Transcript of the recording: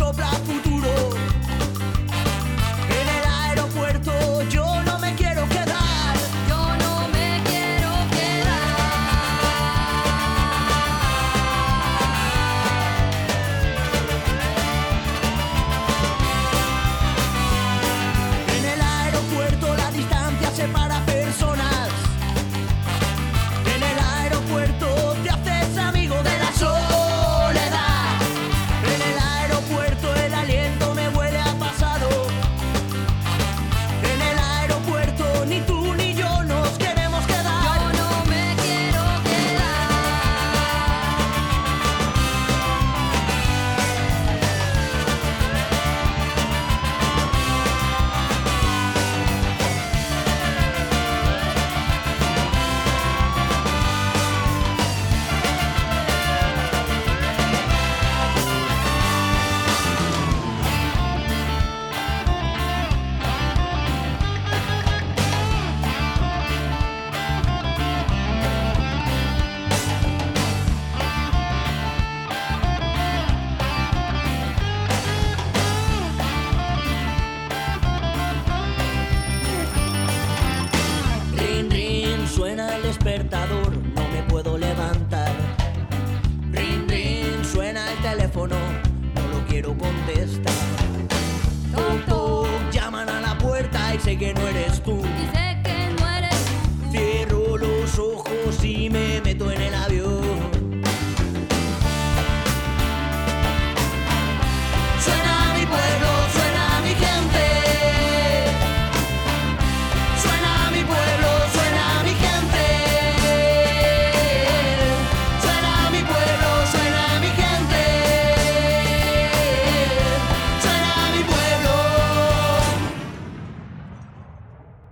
sopla futuro. En el aeropuerto yo no me quiero quedar. Yo no me quiero quedar. En el aeropuerto la distancia separa personas. En el aeropuerto te haces amigo de la soledad. En el aeropuerto el aliento me huele a pasado. En el aeropuerto ni tú ni yo nos queremos quedar. Yo no me quiero quedar. Rin, rin, suena el despertador, no me puedo levantar. Rin, rin, suena el teléfono, no lo quiero contestar. Toc, toc, llaman a la puerta y sé que no eres tú.